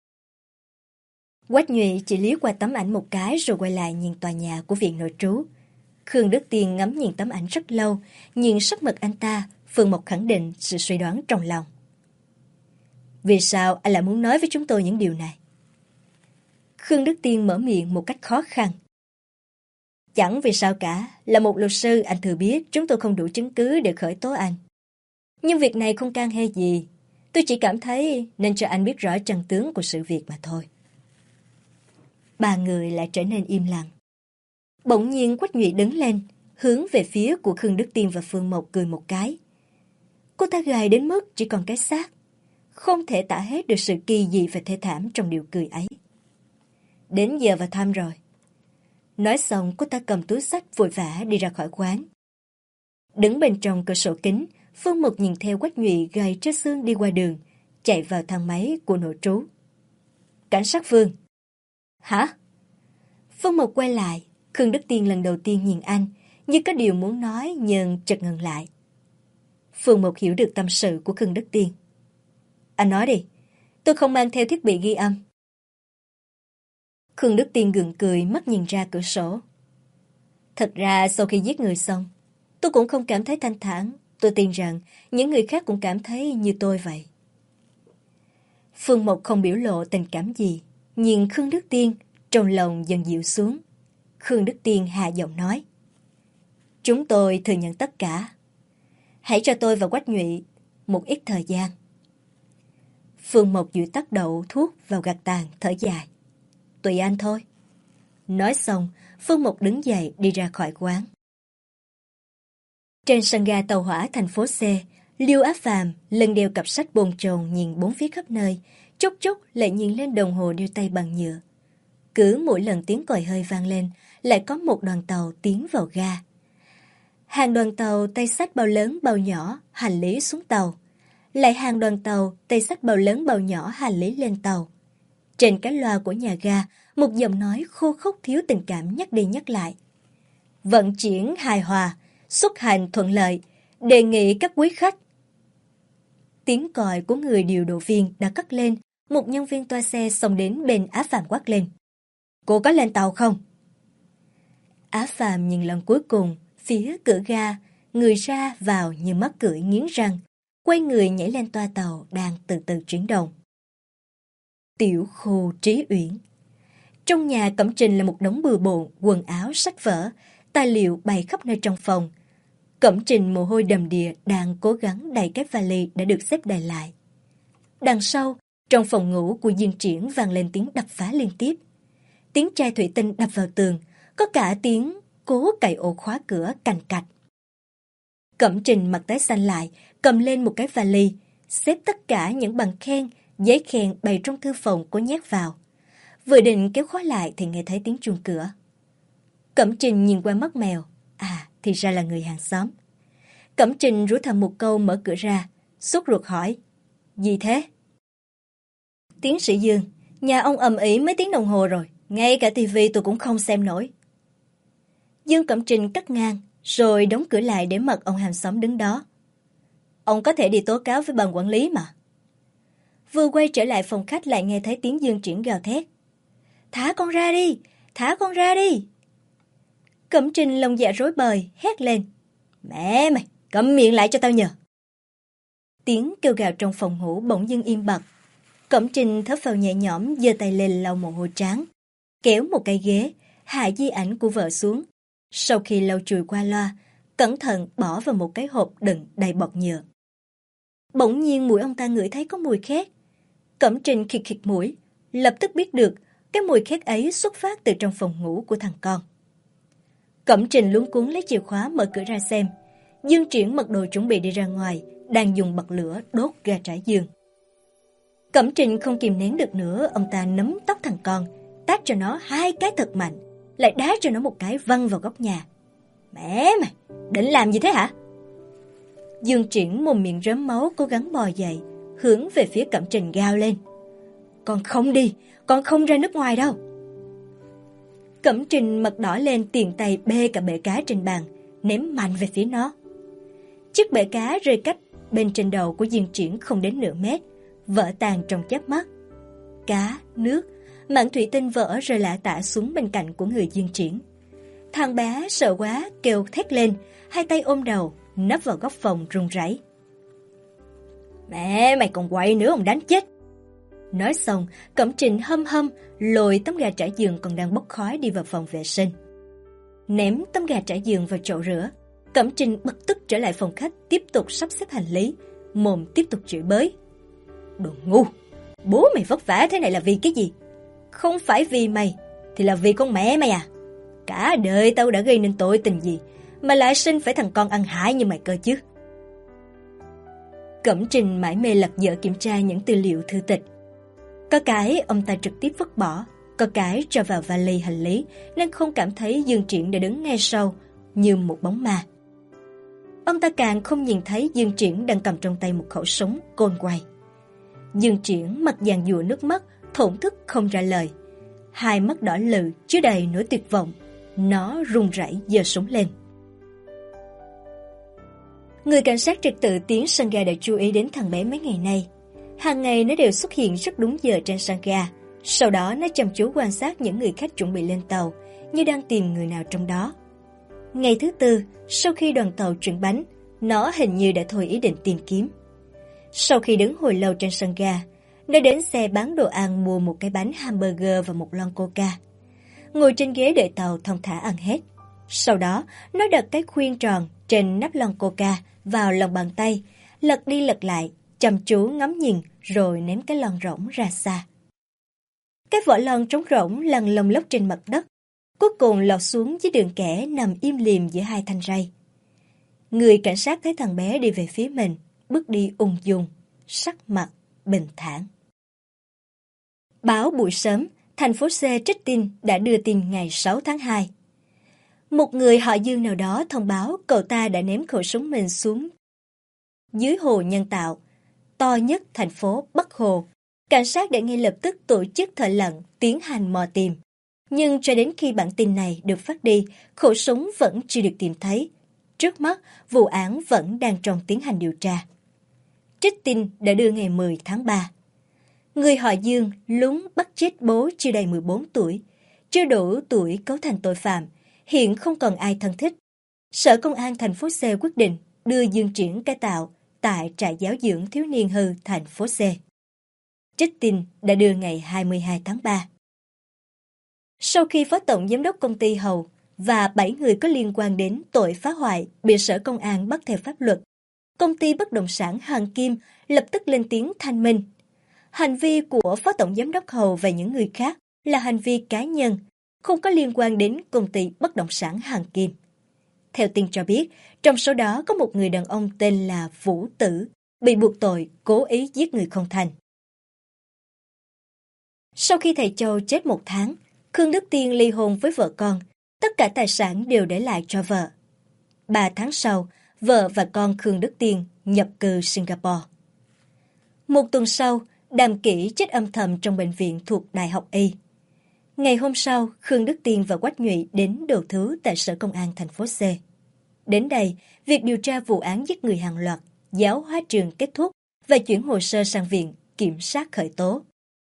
Quách Nhụy chỉ liếc qua tấm ảnh một cái rồi quay lại nhìn tòa nhà của viện nội trú. Khương Đức Tiên ngắm nhìn tấm ảnh rất lâu, nhìn sắc mặt anh ta, Phương Mộc khẳng định sự suy đoán trong lòng. Vì sao anh lại muốn nói với chúng tôi những điều này? Khương Đức Tiên mở miệng một cách khó khăn. Chẳng vì sao cả, là một luật sư anh thừa biết chúng tôi không đủ chứng cứ để khởi tố anh. Nhưng việc này không can hay gì, tôi chỉ cảm thấy nên cho anh biết rõ chân tướng của sự việc mà thôi. Ba người lại trở nên im lặng. Bỗng nhiên Quách Nhụy đứng lên, hướng về phía của Khương Đức Tiên và Phương Mộc cười một cái. Cô ta gầy đến mức chỉ còn cái xác, không thể tả hết được sự kỳ dị và thê thảm trong điều cười ấy. Đến giờ vào thăm rồi. Nói xong cô ta cầm túi xách vội vã đi ra khỏi quán. Đứng bên trong cửa sổ kính, Phương Mộc nhìn theo Quách Nhụy gầy trơ xương đi qua đường, chạy vào thang máy của nội trú. Cảnh sát Phương. Hả? Phương Mộc quay lại, Khương Đức Tiên lần đầu tiên nhìn anh, như có điều muốn nói nhưng chợt ngừng lại. Phương Mộc hiểu được tâm sự của Khương Đức Tiên. Anh nói đi, tôi không mang theo thiết bị ghi âm. Khương Đức Tiên gượng cười mắt nhìn ra cửa sổ. Thật ra sau khi giết người xong, tôi cũng không cảm thấy thanh thản. Tôi tin rằng những người khác cũng cảm thấy như tôi vậy. Phương Mộc không biểu lộ tình cảm gì, nhìn Khương Đức Tiên, trong lòng dần dịu xuống. Khương Đức Tiên hạ giọng nói. Chúng tôi thừa nhận tất cả. Hãy cho tôi và Quách Nhụy một ít thời gian. Phương Mộc dụi tắt đậu thuốc vào gạt tàn thở dài. Tùy anh thôi. Nói xong, Phương Mộc đứng dậy đi ra khỏi quán. Trên sân ga tàu hỏa thành phố C, Liêu Á Phàm lần đeo cặp sách bồn chồn nhìn bốn phía khắp nơi, chốc chốc lại nhìn lên đồng hồ đeo tay bằng nhựa. Cứ mỗi lần tiếng còi hơi vang lên, lại có một đoàn tàu tiến vào ga. Hàng đoàn tàu tay xách bao lớn bao nhỏ hành lý xuống tàu. Lại hàng đoàn tàu tay xách bao lớn bao nhỏ hành lý lên tàu. Trên cái loa của nhà ga, một giọng nói khô khốc thiếu tình cảm nhắc đi nhắc lại. Vận chuyển hài hòa, xuất hành thuận lợi, đề nghị các quý khách. Tiếng còi của người điều độ viên đã cất lên, một nhân viên toa xe xông đến bên Á Phàm quát lên. Cô có lên tàu không? Á Phàm nhìn lần cuối cùng, phía cửa ga, người ra vào như mắc cưỡi nghiến răng, quay người nhảy lên toa tàu đang từ từ chuyển động. Tiểu Khu Trí Uyển. Trong nhà Cẩm Trình là một đống bừa bộn, quần áo, sách vở, tài liệu bày khắp nơi trong phòng. Cẩm Trình mồ hôi đầm đìa đang cố gắng đẩy cái vali đã được xếp đầy lại. Đằng sau, trong phòng ngủ của Dương Triển vang lên tiếng đập phá liên tiếp. Tiếng chai thủy tinh đập vào tường, có cả tiếng cố cạy ổ khóa cửa cành cạch. Cẩm Trình mặt tái xanh lại, cầm lên một cái vali, xếp tất cả những bằng khen, giấy khen bày trong thư phòng cố nhét vào. Vừa định kéo khóa lại thì nghe thấy tiếng chuông cửa. Cẩm Trình nhìn qua mắt mèo, thì ra là người hàng xóm. Cẩm Trình rủa thầm một câu mở cửa ra, sốt ruột hỏi, gì thế? Tiến sĩ Dương, nhà ông ầm ĩ mấy tiếng đồng hồ rồi, ngay cả tivi tôi cũng không xem nổi. Dương Cẩm Trình cắt ngang, rồi đóng cửa lại để mặc ông hàng xóm đứng đó. Ông có thể đi tố cáo với ban quản lý mà. Vừa quay trở lại phòng khách lại nghe thấy tiếng Dương Triển gào thét. Thả con ra đi! Thả con ra đi! Cẩm Trình lòng dạ rối bời, hét lên. Mẹ mày, câm miệng lại cho tao nhờ. Tiếng kêu gào trong phòng ngủ bỗng dưng im bặt. Cẩm Trình thở phào nhẹ nhõm, giơ tay lên lau mồ hôi trán, kéo một cái ghế, hạ di ảnh của vợ xuống. Sau khi lau chùi qua loa, cẩn thận bỏ vào một cái hộp đựng đầy bọt nhựa. Bỗng nhiên mũi ông ta ngửi thấy có mùi khét. Cẩm Trình khịt khịt mũi, lập tức biết được cái mùi khét ấy xuất phát từ trong phòng ngủ của thằng con. Cẩm Trình luống cuống lấy chìa khóa mở cửa ra xem. Dương Triển mặc đồ chuẩn bị đi ra ngoài, đang dùng bật lửa đốt gà trải giường. Cẩm Trình không kìm nén được nữa, ông ta nắm tóc thằng con, tát cho nó 2 cái thật mạnh, lại đá cho nó một cái văng vào góc nhà. Mẹ mày, định làm gì thế hả? Dương Triển mồm miệng rớm máu cố gắng bò dậy, hướng về phía Cẩm Trình gào lên. Con không đi, con không ra nước ngoài đâu. Cẩm Trình mặt đỏ lên, tiền tay bê cả bể cá trên bàn, ném mạnh về phía nó. Chiếc bể cá rơi cách bên trên đầu của Dương Triển không đến nửa mét, vỡ tan trong chớp mắt. Cá, nước, mảng thủy tinh vỡ rơi lả tả xuống bên cạnh của người Dương Triển. Thằng bé sợ quá kêu thét lên, 2 tay ôm đầu, nấp vào góc phòng run rẩy. Mẹ mày còn quậy nữa ông đánh chết. Nói xong, Cẩm Trình hâm hâm lôi tấm gà trải giường còn đang bốc khói đi vào phòng vệ sinh. Ném tấm gà trải giường vào chậu rửa, Cẩm Trình bực tức trở lại phòng khách tiếp tục sắp xếp hành lý, mồm tiếp tục chửi bới. Đồ ngu, bố mày vất vả thế này là vì cái gì? Không phải vì mày, thì là vì con mẹ mày à? Cả đời tao đã gây nên tội tình gì mà lại sinh phải thằng con ăn hại như mày cơ chứ? Cẩm Trình mải mê lật dở kiểm tra những tư liệu thư tịch. Có cái ông ta trực tiếp vứt bỏ, có cái cho vào vali hành lý nên không cảm thấy Dương Triển đã đứng ngay sau như một bóng ma. Ông ta càng không nhìn thấy Dương Triển đang cầm trong tay một khẩu súng côn quay. Dương Triển mặt giàn giụa nước mắt, thổn thức không ra lời. 2 mắt đỏ lừ chứa đầy nỗi tuyệt vọng. Nó run rẩy giơ súng lên. Người cảnh sát trật tự Tiến sân ga đã chú ý đến thằng bé mấy ngày nay. Hàng ngày nó đều xuất hiện rất đúng giờ trên sân ga. Sau đó nó chăm chú quan sát những người khách chuẩn bị lên tàu, như đang tìm người nào trong đó. Ngày thứ 4, sau khi đoàn tàu chuyển bánh, nó hình như đã thôi ý định tìm kiếm. Sau khi đứng hồi lâu trên sân ga, nó đến xe bán đồ ăn mua một cái bánh hamburger và một lon coca. Ngồi trên ghế đợi tàu thong thả ăn hết. Sau đó, nó đặt cái khuyên tròn trên nắp lon coca vào lòng bàn tay, lật đi lật lại, chăm chú ngắm nhìn rồi ném cái lon rỗng ra xa. Cái vỏ lon trống rỗng lăn lông lốc trên mặt đất, cuối cùng lọt xuống dưới đường kẻ nằm im lìm giữa 2 thanh ray. Người cảnh sát thấy thằng bé đi về phía mình, bước đi ung dung, sắc mặt bình thản. Báo buổi sớm, thành phố C trích tin đã đưa tin ngày 6 tháng 2. Một người họ Dương nào đó thông báo cậu ta đã ném khẩu súng mình xuống dưới hồ nhân tạo, to nhất thành phố Bắc Hồ. Cảnh sát đã ngay lập tức tổ chức thợ lặn tiến hành mò tìm. Nhưng cho đến khi bản tin này được phát đi, khẩu súng vẫn chưa được tìm thấy. Trước mắt, vụ án vẫn đang trong tiến hành điều tra. Trích tin đã đưa ngày 10 tháng 3. Người họ Dương lúng bắt chết bố chưa đầy 14 tuổi, chưa đủ tuổi cấu thành tội phạm, hiện không còn ai thân thích. Sở Công an thành phố C quyết định đưa Dương Triển cai tạo tại trại giáo dưỡng thiếu niên hư thành phố C. Trích tin đã đưa ngày 22 tháng 3. Sau khi Phó Tổng Giám đốc Công ty Hầu và 7 người có liên quan đến tội phá hoại bị Sở Công an bắt theo pháp luật, công ty bất động sản Hoàng Kim lập tức lên tiếng thanh minh. Hành vi của Phó Tổng Giám đốc Hầu và những người khác là hành vi cá nhân, không có liên quan đến công ty bất động sản Hoàng Kim. Theo tin cho biết, trong số đó có một người đàn ông tên là Vũ Tử, bị buộc tội cố ý giết người không thành. Sau khi thầy Châu chết 1 tháng, Khương Đức Tiên ly hôn với vợ con, tất cả tài sản đều để lại cho vợ. 3 tháng sau, vợ và con Khương Đức Tiên nhập cư Singapore. 1 tuần sau, Đàm Kỷ chết âm thầm trong bệnh viện thuộc Đại học Y. Ngày hôm sau, Khương Đức Tiên và Quách Nhụy đến đầu thú tại Sở Công an thành phố C. Đến đây, việc điều tra vụ án giết người hàng loạt, giáo hóa trường kết thúc và chuyển hồ sơ sang viện kiểm sát khởi tố.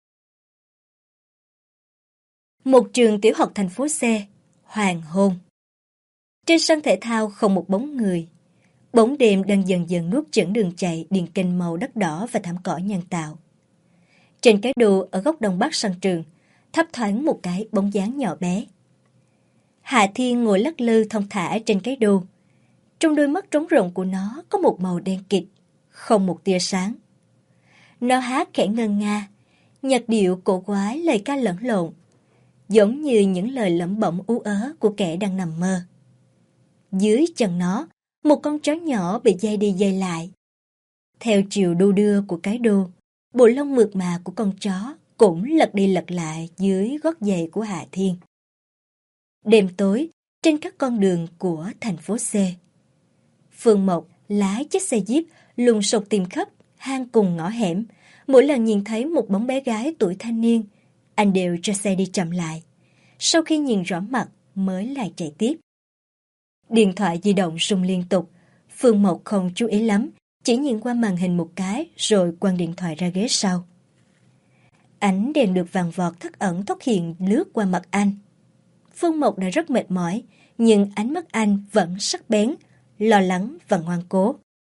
Một trường tiểu học thành phố C, hoàng hôn. Trên sân thể thao không một bóng người. Bóng đêm đang dần dần nuốt chửng đường chạy điền kênh màu đất đỏ và thảm cỏ nhân tạo. Trên cái đu ở góc đông bắc sân trường, thấp thoáng một cái bóng dáng nhỏ bé. Hạ Thiên ngồi lắc lư thong thả trên cái đu. Trong đôi mắt trống rỗng của nó có một màu đen kịt, không một tia sáng. Nó hát khẽ ngân nga, nhạc điệu cổ quái lời ca lẫn lộn, giống như những lời lẩm bẩm ú ớ của kẻ đang nằm mơ. Dưới chân nó, một con chó nhỏ bị dây đi dây lại. Theo chiều đu đưa của cái đu, bộ lông mượt mà của con chó cũng lật đi lật lại dưới gót giày của Hạ Thiên. Đêm tối, trên các con đường của thành phố C, Phương Mộc lái chiếc xe Jeep lùng sục tìm khắp hang cùng ngõ hẻm. Mỗi lần nhìn thấy một bóng bé gái tuổi thanh niên, anh đều cho xe đi chậm lại. Sau khi nhìn rõ mặt mới lại chạy tiếp. Điện thoại di động rung liên tục. Phương Mộc không chú ý lắm, chỉ nhìn qua màn hình một cái rồi quăng điện thoại ra ghế sau. Ánh đèn được vàng vọt thất ẩn thoát hiện lướt qua mặt anh. Phương Mộc đã rất mệt mỏi, nhưng ánh mắt anh vẫn sắc bén, lo lắng và ngoan cố.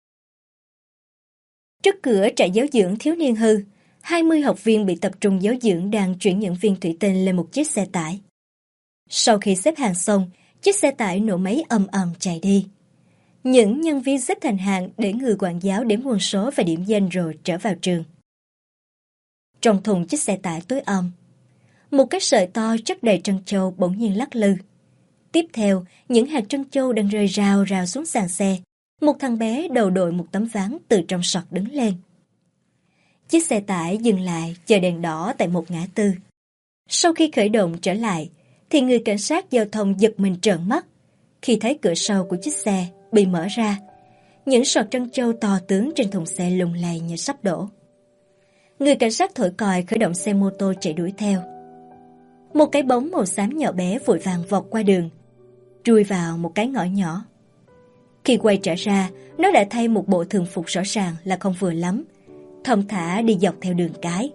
Trước cửa trại giáo dưỡng thiếu niên hư, 20 học viên bị tập trung giáo dưỡng đang chuyển những viên thủy tinh lên một chiếc xe tải. Sau khi xếp hàng xong, chiếc xe tải nổ máy ầm ầm chạy đi. Những nhân viên xếp thành hàng để người quản giáo đếm quân số và điểm danh rồi trở vào trường. Trong thùng chiếc xe tải tối om, một cái sợi to chất đầy trân châu bỗng nhiên lắc lư. Tiếp theo, những hạt trân châu đang rơi rào rào xuống sàn xe. Một thằng bé đầu đội một tấm ván từ trong sọt đứng lên. Chiếc xe tải dừng lại chờ đèn đỏ tại một ngã tư. Sau khi khởi động trở lại, thì người cảnh sát giao thông giật mình trợn mắt khi thấy cửa sau của chiếc xe bị mở ra. Những sọt trân châu to tướng trên thùng xe lung lay như sắp đổ. Người cảnh sát thổi còi khởi động xe mô tô chạy đuổi theo. Một cái bóng màu xám nhỏ bé vội vàng vọt qua đường, chui vào một cái ngõ nhỏ. Khi quay trở ra, nó đã thay một bộ thường phục rõ ràng là không vừa lắm, thong thả đi dọc theo đường cái.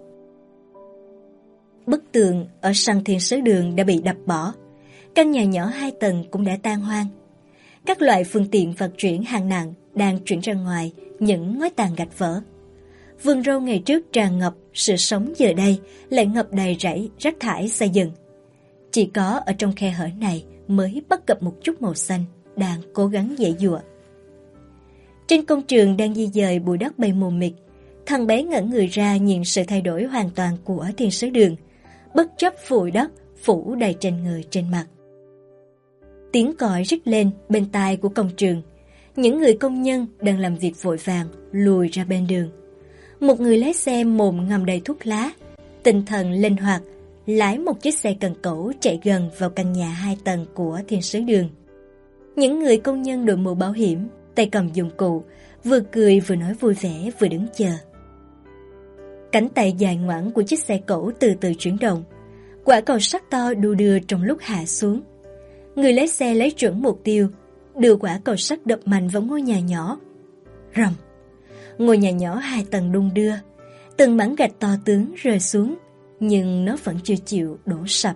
Bức tường ở sân Thiên Sứ Đường đã bị đập bỏ, căn nhà nhỏ 2 tầng cũng đã tan hoang. Các loại phương tiện vận chuyển hàng nặng đang chuyển ra ngoài những ngói tàn gạch vỡ. Vườn rau ngày trước tràn ngập sự sống giờ đây lại ngập đầy rẫy rác thải xây dựng. Chỉ có ở trong khe hở này mới bắt gặp một chút màu xanh đang cố gắng giãy giụa. Trên công trường đang di dời bụi đất bay mù mịt, thằng bé ngẩn người ra nhìn sự thay đổi hoàn toàn của Thiên Sứ Đường, bất chấp bụi đất phủ đầy trên người trên mặt. Tiếng còi rít lên bên tai của công trường. Những người công nhân đang làm việc vội vàng lùi ra bên đường. Một người lái xe mồm ngậm đầy thuốc lá, tinh thần linh hoạt, lái một chiếc xe cần cẩu chạy gần vào căn nhà 2 tầng của Thiên Sứ Đường. Những người công nhân đội mũ bảo hiểm, tay cầm dụng cụ, vừa cười vừa nói vui vẻ vừa đứng chờ. Cánh tay dài ngoẵng của chiếc xe cẩu từ từ chuyển động. Quả cầu sắt to đu đưa trong lúc hạ xuống. Người lái xe lấy chuẩn mục tiêu, đưa quả cầu sắt đập mạnh vào ngôi nhà nhỏ. Rầm! Ngôi nhà nhỏ 2 tầng đung đưa, từng mảng gạch to tướng rơi xuống, nhưng nó vẫn chưa chịu đổ sập.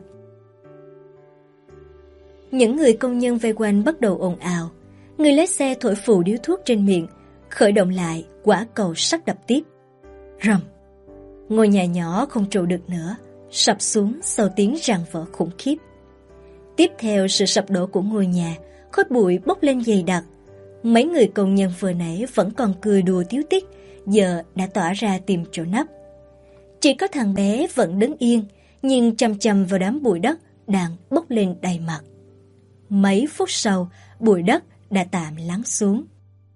Những người công nhân vây quanh bắt đầu ồn ào. Người lái xe thổi phù điếu thuốc trên miệng, khởi động lại, quả cầu sắt đập tiếp. Rầm! Ngôi nhà nhỏ không trụ được nữa, sập xuống sau tiếng răng vỡ khủng khiếp. Tiếp theo sự sập đổ của ngôi nhà, khói bụi bốc lên dày đặc. Mấy người công nhân vừa nãy vẫn còn cười đùa tíu tít, giờ đã tỏa ra tìm chỗ nấp. Chỉ có thằng bé vẫn đứng yên, nhìn chằm chằm vào đám bụi đất đang bốc lên đầy mặt. Mấy phút sau, bụi đất đã tạm lắng xuống.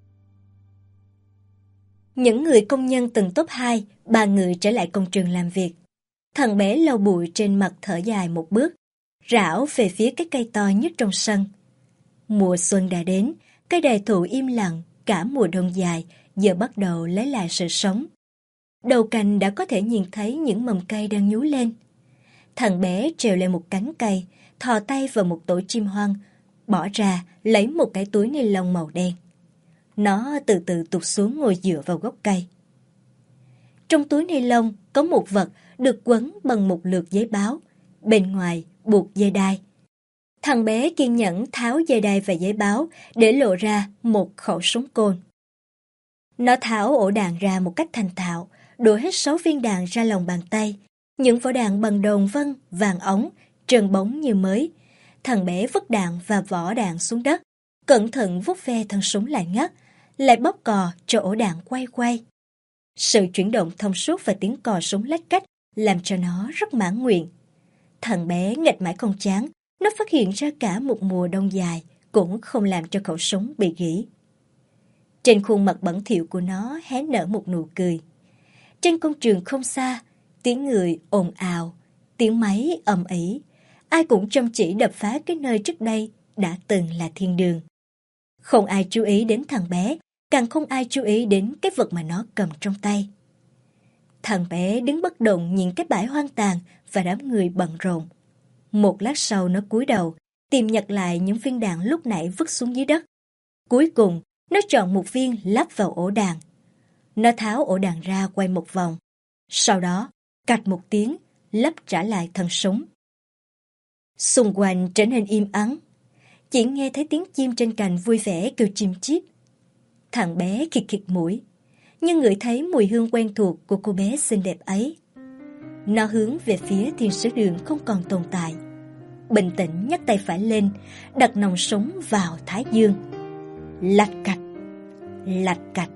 Những người công nhân từng top 2, 3 người trở lại công trường làm việc. Thằng bé lau bụi trên mặt thở dài một bước, rảo về phía cái cây to nhất trong sân. Mùa xuân đã đến, cây đại thụ im lặng cả mùa đông dài giờ bắt đầu lấy lại sự sống. Đầu cành đã có thể nhìn thấy những mầm cây đang nhú lên. Thằng bé trèo lên một cánh cây, thò tay vào một tổ chim hoang, bỏ ra lấy một cái túi ni lông màu đen. Nó từ từ tụt xuống ngồi dựa vào gốc cây. Trong túi ni lông có một vật được quấn bằng một lượt giấy báo, bên ngoài buộc dây đai. Thằng bé kiên nhẫn tháo dây đai và giấy báo để lộ ra một khẩu súng côn. Nó tháo ổ đạn ra một cách thành thạo, đổ hết 6 viên đạn ra lòng bàn tay. Những vỏ đạn bằng đồng vân, vàng ống, trơn bóng như mới. Thằng bé vứt đạn và vỏ đạn xuống đất, cẩn thận vuốt ve thân súng lại ngắt, lại bóp cò cho ổ đạn quay quay. Sự chuyển động thông suốt và tiếng cò súng lách cách làm cho nó rất mãn nguyện. Thằng bé nghịch mãi không chán, nó phát hiện ra cả một mùa đông dài cũng không làm cho khẩu súng bị gỉ. Trên khuôn mặt bẩn thỉu của nó hé nở một nụ cười. Trên công trường không xa, tiếng người ồn ào, tiếng máy ầm ĩ, ai cũng chăm chỉ đập phá cái nơi trước đây đã từng là thiên đường. Không ai chú ý đến thằng bé, càng không ai chú ý đến cái vật mà nó cầm trong tay. Thằng bé đứng bất động nhìn cái bãi hoang tàn và đám người bận rộn. Một lát sau nó cúi đầu, tìm nhặt lại những viên đạn lúc nãy vứt xuống dưới đất. Cuối cùng, nó chọn một viên lắp vào ổ đạn. Nó tháo ổ đạn ra quay một vòng. Sau đó, cạch một tiếng, lắp trả lại thân súng. Xung quanh trở nên im ắng. Chỉ nghe thấy tiếng chim trên cành vui vẻ kêu chim chíp. Thằng bé khịt khịt mũi, nhưng ngửi thấy mùi hương quen thuộc của cô bé xinh đẹp ấy. Nó hướng về phía thiên sứ đường không còn tồn tại. Bình tĩnh nhấc tay phải lên, đặt nòng súng vào thái dương. Lạch cạch, lạch cạch.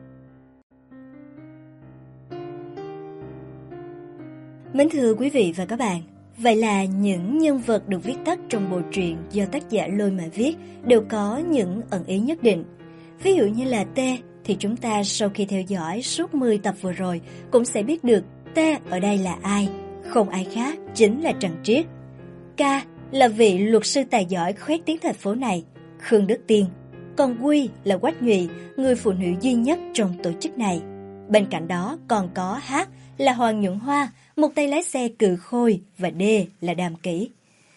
Mến thưa quý vị và các bạn, vậy là những nhân vật được viết tắt trong bộ truyện do tác giả Lôi mà viết đều có những ẩn ý nhất định. Ví dụ như là T thì chúng ta sau khi theo dõi suốt 10 tập vừa rồi cũng sẽ biết được T ở đây là ai, không ai khác chính là Trần Triết. K là vị luật sư tài giỏi khoét tiếng thành phố này, Khương Đức Tiên. Còn Quy là Quách Nhụy, người phụ nữ duy nhất trong tổ chức này. Bên cạnh đó còn có H là Hoàng Nhuận Hoa, một tay lái xe cừ khôi, và D là Đàm Kỷ.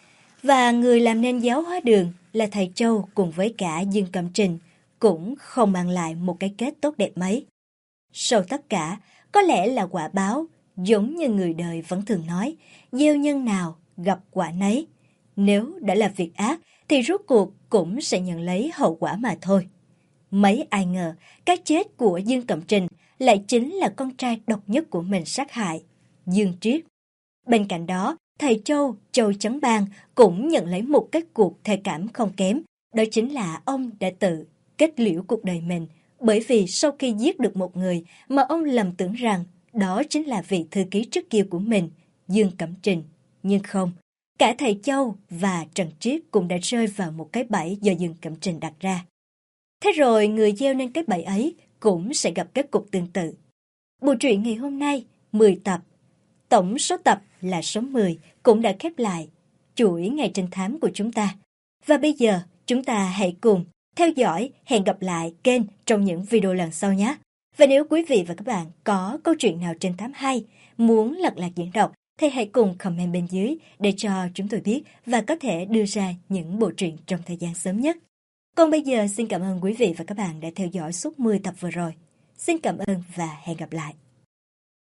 Và người làm nên giáo hóa đường là thầy Châu cùng với cả Dương Cẩm Trình, cũng không mang lại một cái kết tốt đẹp mấy. Sau tất cả, có lẽ là quả báo, giống như người đời vẫn thường nói, gieo nhân nào gặp quả nấy. Nếu đã là việc ác thì rốt cuộc cũng sẽ nhận lấy hậu quả mà thôi. Mấy ai ngờ cái chết của Dương Cẩm Trình lại chính là con trai độc nhất của mình sát hại, Dương Triết. Bên cạnh đó, thầy Châu, Châu Chấn Bang cũng nhận lấy một kết cuộc thê cảm không kém, đó chính là ông đã tự kết liễu cuộc đời mình, bởi vì sau khi giết được một người mà ông lầm tưởng rằng đó chính là vị thư ký trước kia của mình, Dương Cẩm Trình. Nhưng không, cả thầy Châu và Trần Triết cũng đã rơi vào một cái bẫy do Dương Cẩm Trình đặt ra. Thế rồi người gieo nên cái bẫy ấy cũng sẽ gặp kết cục tương tự. Bộ truyện ngày hôm nay 10 tập, tổng số tập là số 10 cũng đã khép lại chuỗi ngày trinh thám của chúng ta. Và bây giờ chúng ta hãy cùng theo dõi, hẹn gặp lại kênh trong những video lần sau nhé. Và nếu quý vị và các bạn có câu chuyện nào trinh thám hay, muốn lật lạc diễn đọc, thì hãy cùng comment bên dưới để cho chúng tôi biết và có thể đưa ra những bộ truyện trong thời gian sớm nhất. Còn bây giờ xin cảm ơn quý vị và các bạn đã theo dõi suốt 10 tập vừa rồi. Xin cảm ơn và hẹn gặp lại.